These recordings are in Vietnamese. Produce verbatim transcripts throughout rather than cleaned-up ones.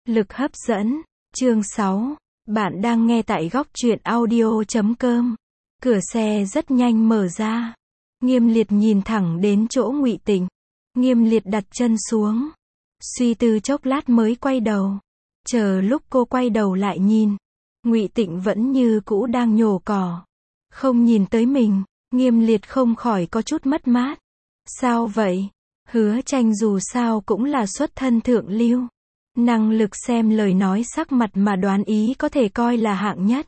Lực hấp dẫn. Chương sáu. Bạn đang nghe tại góc truyện audio chấm com. Cửa xe rất nhanh mở ra. Nghiêm Liệt nhìn thẳng đến chỗ Ngụy Tịnh. Nghiêm Liệt đặt chân xuống. Suy tư chốc lát mới quay đầu. Chờ lúc cô quay đầu lại nhìn, Ngụy Tịnh vẫn như cũ đang nhổ cỏ. Không nhìn tới mình, Nghiêm Liệt không khỏi có chút mất mát. Sao vậy? Hứa Tranh dù sao cũng là xuất thân thượng lưu. Năng lực xem lời nói sắc mặt mà đoán ý có thể coi là hạng nhất.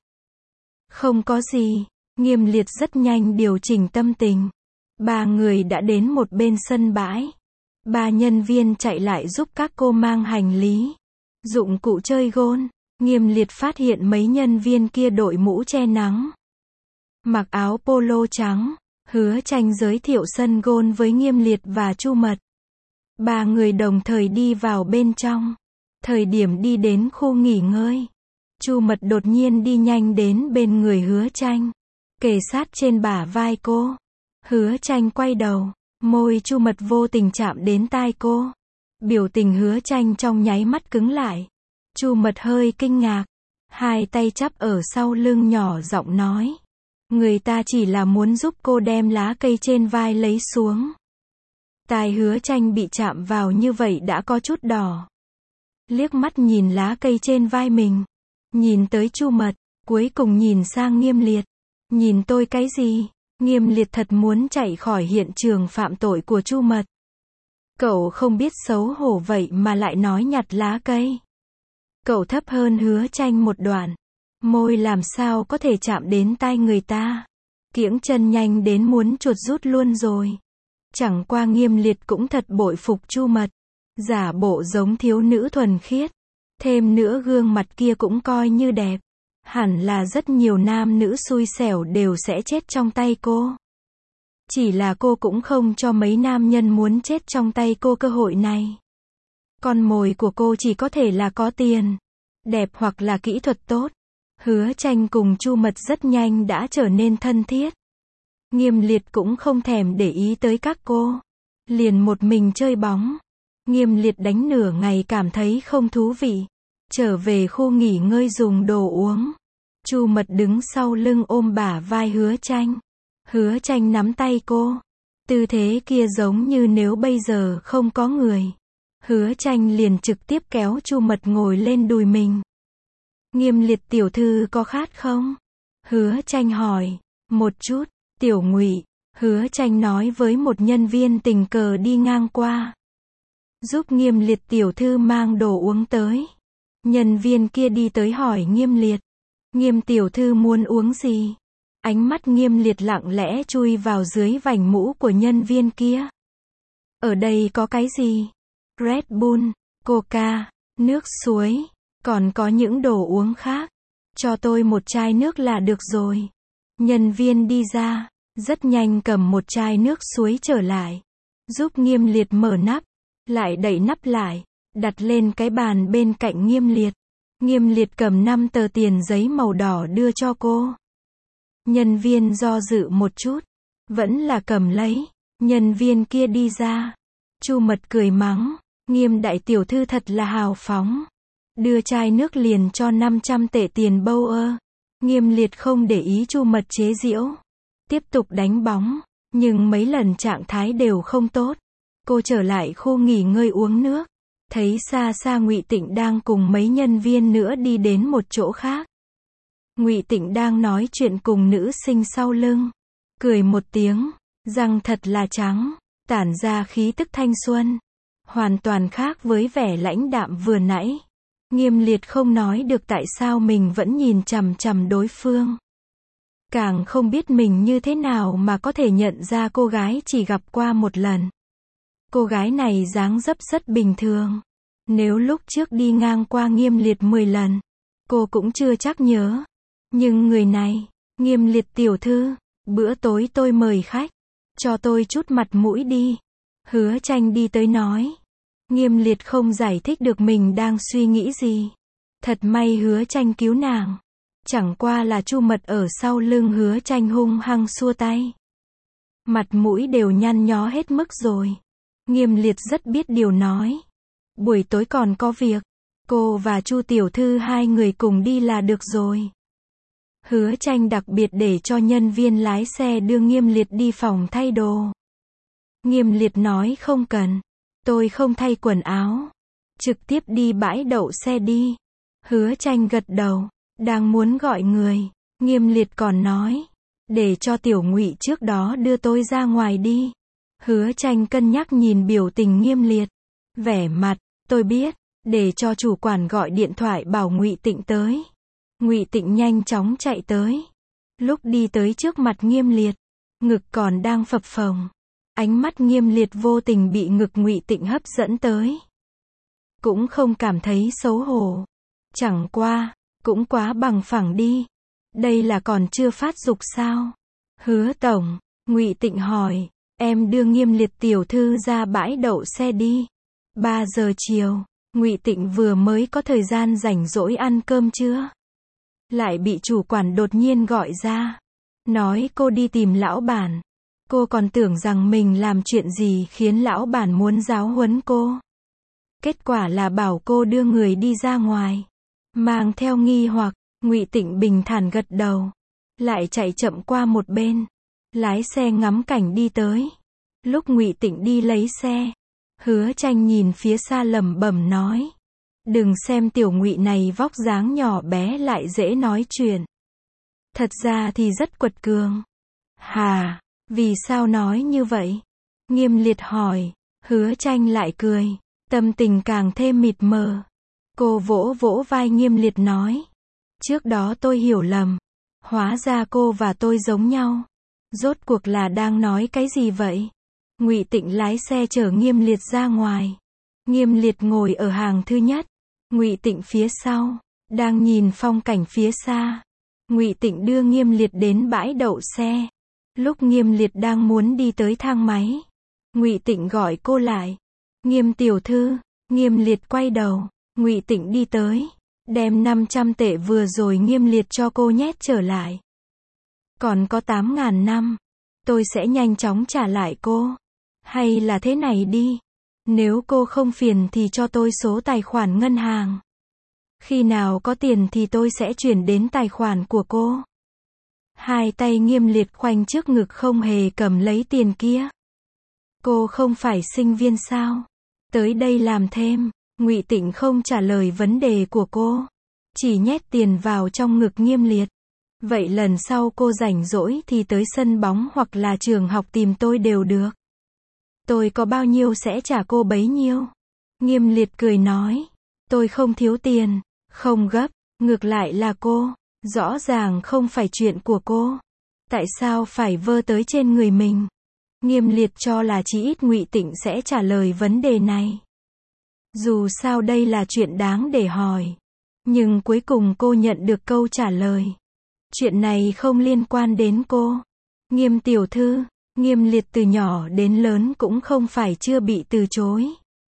Không có gì. Nghiêm Liệt rất nhanh điều chỉnh tâm tình. Ba người đã đến một bên sân bãi. Ba nhân viên chạy lại giúp các cô mang hành lý, dụng cụ chơi gôn. Nghiêm Liệt phát hiện mấy nhân viên kia đội mũ che nắng, mặc áo polo trắng. Hứa Tranh giới thiệu sân gôn với Nghiêm Liệt và Chu Mật. Ba người đồng thời đi vào bên trong. Thời điểm đi đến khu nghỉ ngơi, Chu Mật đột nhiên đi nhanh đến bên người Hứa Tranh, kề sát trên bả vai cô. Hứa Tranh quay đầu, môi Chu Mật vô tình chạm đến tai cô. Biểu tình Hứa Tranh trong nháy mắt cứng lại. Chu Mật hơi kinh ngạc, hai tay chắp ở sau lưng nhỏ giọng nói: người ta chỉ là muốn giúp cô đem lá cây trên vai lấy xuống. Tai Hứa Tranh bị chạm vào như vậy đã có chút đỏ. Liếc mắt nhìn lá cây trên vai mình, nhìn tới Chu Mật, cuối cùng nhìn sang Nghiêm Liệt. Nhìn tôi cái gì? Nghiêm Liệt thật muốn chạy khỏi hiện trường phạm tội của Chu Mật. Cậu không biết xấu hổ vậy mà lại nói nhặt lá cây. Cậu thấp hơn Hứa Tranh một đoạn, môi làm sao có thể chạm đến tai người ta. Kiễng chân nhanh đến muốn chuột rút luôn rồi. Chẳng qua Nghiêm Liệt cũng thật bội phục Chu Mật. Giả bộ giống thiếu nữ thuần khiết. Thêm nữa gương mặt kia cũng coi như đẹp. Hẳn là rất nhiều nam nữ xui xẻo đều sẽ chết trong tay cô. Chỉ là cô cũng không cho mấy nam nhân muốn chết trong tay cô cơ hội này. Con mồi của cô chỉ có thể là có tiền, đẹp hoặc là kỹ thuật tốt. Hứa Tranh cùng Chu Mật rất nhanh đã trở nên thân thiết. Nghiêm Liệt cũng không thèm để ý tới các cô, liền một mình chơi bóng. Nghiêm Liệt đánh nửa ngày cảm thấy không thú vị, trở về khu nghỉ ngơi dùng đồ uống. Chu Mật đứng sau lưng ôm bả vai Hứa Tranh. Hứa Tranh nắm tay cô, tư thế kia giống như nếu bây giờ không có người. Hứa Tranh liền trực tiếp kéo Chu Mật ngồi lên đùi mình. Nghiêm Liệt tiểu thư có khát không? Hứa Tranh hỏi. Một chút. Tiểu Ngụy, Hứa Tranh nói với một nhân viên tình cờ đi ngang qua. Giúp Nghiêm Liệt tiểu thư mang đồ uống tới. Nhân viên kia đi tới hỏi Nghiêm Liệt. Nghiêm tiểu thư muốn uống gì? Ánh mắt Nghiêm Liệt lặng lẽ chui vào dưới vành mũ của nhân viên kia. Ở đây có cái gì? Red Bull, Coca, nước suối, còn có những đồ uống khác. Cho tôi một chai nước là được rồi. Nhân viên đi ra, rất nhanh cầm một chai nước suối trở lại. Giúp Nghiêm Liệt mở nắp, lại đậy nắp lại, đặt lên cái bàn bên cạnh Nghiêm Liệt. Nghiêm Liệt cầm năm tờ tiền giấy màu đỏ đưa cho cô. Nhân viên do dự một chút, vẫn là cầm lấy. Nhân viên kia đi ra. Chu Mật cười mắng, Nghiêm đại tiểu thư thật là hào phóng. Đưa chai nước liền cho năm trăm tệ tiền bâu ơ. Nghiêm Liệt không để ý Chu Mật chế giễu, tiếp tục đánh bóng, nhưng mấy lần trạng thái đều không tốt. Cô trở lại khu nghỉ ngơi uống nước, thấy xa xa Ngụy Tịnh đang cùng mấy nhân viên nữa đi đến một chỗ khác. Ngụy Tịnh đang nói chuyện cùng nữ sinh sau lưng, cười một tiếng, răng thật là trắng, tản ra khí tức thanh xuân, hoàn toàn khác với vẻ lãnh đạm vừa nãy. Nghiêm Liệt không nói được tại sao mình vẫn nhìn chằm chằm đối phương. Càng không biết mình như thế nào mà có thể nhận ra cô gái chỉ gặp qua một lần. Cô gái này dáng dấp rất bình thường. Nếu lúc trước đi ngang qua Nghiêm Liệt mười lần, cô cũng chưa chắc nhớ. Nhưng người này, Nghiêm Liệt tiểu thư, bữa tối tôi mời khách, cho tôi chút mặt mũi đi. Hứa Tranh đi tới nói. Nghiêm Liệt không giải thích được mình đang suy nghĩ gì. Thật may Hứa Tranh cứu nàng. Chẳng qua là Chu Mật ở sau lưng Hứa Tranh hung hăng xua tay. Mặt mũi đều nhăn nhó hết mức rồi. Nghiêm Liệt rất biết điều nói. Buổi tối còn có việc. Cô và Chu tiểu thư hai người cùng đi là được rồi. Hứa Tranh đặc biệt để cho nhân viên lái xe đưa Nghiêm Liệt đi phòng thay đồ. Nghiêm Liệt nói không cần. Tôi không thay quần áo. Trực tiếp đi bãi đậu xe đi. Hứa Tranh gật đầu. Đang muốn gọi người. Nghiêm Liệt còn nói. Để cho Tiểu Ngụy trước đó đưa tôi ra ngoài đi. Hứa Tranh cân nhắc nhìn biểu tình Nghiêm Liệt. Vẻ mặt, tôi biết. Để cho chủ quản gọi điện thoại bảo Ngụy Tịnh tới. Ngụy Tịnh nhanh chóng chạy tới. Lúc đi tới trước mặt Nghiêm Liệt, ngực còn đang phập phồng. Ánh mắt Nghiêm Liệt vô tình bị ngực Ngụy Tịnh hấp dẫn tới. Cũng không cảm thấy xấu hổ. Chẳng qua, cũng quá bằng phẳng đi. Đây là còn chưa phát dục sao? Hứa tổng, Ngụy Tịnh hỏi, em đưa Nghiêm Liệt tiểu thư ra bãi đậu xe đi. ba giờ chiều, Ngụy Tịnh vừa mới có thời gian rảnh rỗi ăn cơm trưa. Lại bị chủ quản đột nhiên gọi ra. Nói cô đi tìm lão bản. Cô còn tưởng rằng mình làm chuyện gì khiến lão bản muốn giáo huấn cô. Kết quả là bảo cô đưa người đi ra ngoài. Mang theo nghi hoặc, Ngụy Tịnh bình thản gật đầu. Lại chạy chậm qua một bên. Lái xe ngắm cảnh đi tới. Lúc Ngụy Tịnh đi lấy xe, Hứa Tranh nhìn phía xa lẩm bẩm nói. Đừng xem Tiểu Ngụy này vóc dáng nhỏ bé lại dễ nói chuyện. Thật ra thì rất quật cường. Hà, vì sao nói như vậy? Nghiêm Liệt hỏi. Hứa Tranh lại cười. Tâm tình càng thêm mịt mờ. Cô vỗ vỗ vai Nghiêm Liệt nói. Trước đó tôi hiểu lầm. Hóa ra cô và tôi giống nhau. Rốt cuộc là đang nói cái gì vậy? Ngụy Tịnh lái xe chở Nghiêm Liệt ra ngoài. Nghiêm Liệt ngồi ở hàng thứ nhất. Ngụy Tịnh phía sau, đang nhìn phong cảnh phía xa. Ngụy Tịnh đưa Nghiêm Liệt đến bãi đậu xe. Lúc Nghiêm Liệt đang muốn đi tới thang máy, Ngụy Tịnh gọi cô lại. Nghiêm tiểu thư. Nghiêm Liệt quay đầu. Ngụy Tịnh đi tới, đem năm trăm tệ vừa rồi Nghiêm Liệt cho cô nhét trở lại. Còn có tám ngàn năm. Tôi sẽ nhanh chóng trả lại cô. Hay là thế này đi. Nếu cô không phiền thì cho tôi số tài khoản ngân hàng. Khi nào có tiền thì tôi sẽ chuyển đến tài khoản của cô. Hai tay Nghiêm Liệt khoanh trước ngực không hề cầm lấy tiền kia. Cô không phải sinh viên sao? Tới đây làm thêm. Ngụy Tịnh không trả lời vấn đề của cô. Chỉ nhét tiền vào trong ngực Nghiêm Liệt. Vậy lần sau cô rảnh rỗi thì tới sân bóng hoặc là trường học tìm tôi đều được. Tôi có bao nhiêu sẽ trả cô bấy nhiêu. Nghiêm Liệt cười nói. Tôi không thiếu tiền. Không gấp. Ngược lại là cô. Rõ ràng không phải chuyện của cô. Tại sao phải vơ tới trên người mình? Nghiêm Liệt cho là chí ít Ngụy Tịnh sẽ trả lời vấn đề này. Dù sao đây là chuyện đáng để hỏi. Nhưng cuối cùng cô nhận được câu trả lời. Chuyện này không liên quan đến cô. Nghiêm tiểu thư. Nghiêm Liệt từ nhỏ đến lớn cũng không phải chưa bị từ chối.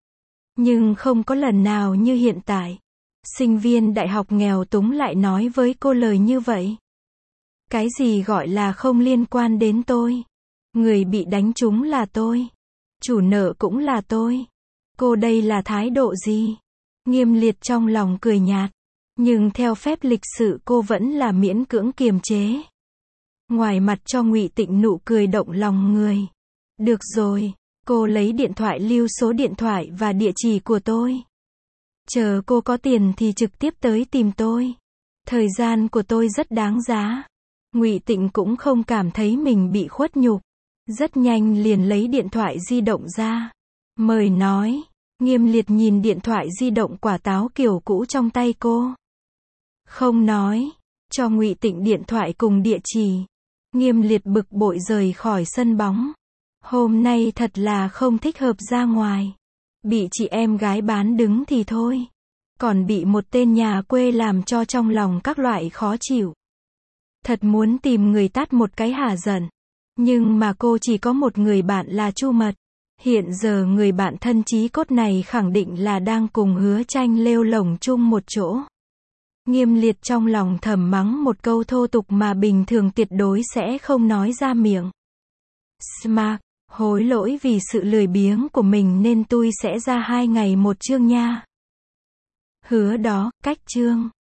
Nhưng không có lần nào như hiện tại. Sinh viên đại học nghèo túng lại nói với cô lời như vậy. Cái gì gọi là không liên quan đến tôi? Người bị đánh trúng là tôi. Chủ nợ cũng là tôi. Cô đây là thái độ gì? Nghiêm Liệt trong lòng cười nhạt. Nhưng theo phép lịch sự cô vẫn là miễn cưỡng kiềm chế. Ngoài mặt cho Ngụy Tịnh nụ cười động lòng người. Được rồi, cô lấy điện thoại lưu số điện thoại và địa chỉ của tôi. Chờ cô có tiền thì trực tiếp tới tìm tôi. Thời gian của tôi rất đáng giá. Ngụy Tịnh cũng không cảm thấy mình bị khuất nhục. Rất nhanh liền lấy điện thoại di động ra. Mời nói. Nghiêm Liệt nhìn điện thoại di động quả táo kiểu cũ trong tay cô. Không nói. Cho Ngụy Tịnh điện thoại cùng địa chỉ. Nghiêm Liệt bực bội rời khỏi sân bóng. Hôm nay thật là không thích hợp ra ngoài. Bị chị em gái bán đứng thì thôi. Còn bị một tên nhà quê làm cho trong lòng các loại khó chịu. Thật muốn tìm người tát một cái hả giận. Nhưng mà cô chỉ có một người bạn là Chu Mật. Hiện giờ người bạn thân chí cốt này khẳng định là đang cùng Hứa Tranh lêu lổng chung một chỗ. Nghiêm Liệt trong lòng thầm mắng một câu thô tục mà bình thường tuyệt đối sẽ không nói ra miệng. Smart, hối lỗi vì sự lười biếng của mình nên tôi sẽ ra hai ngày một chương nha. Hứa đó, cách chương.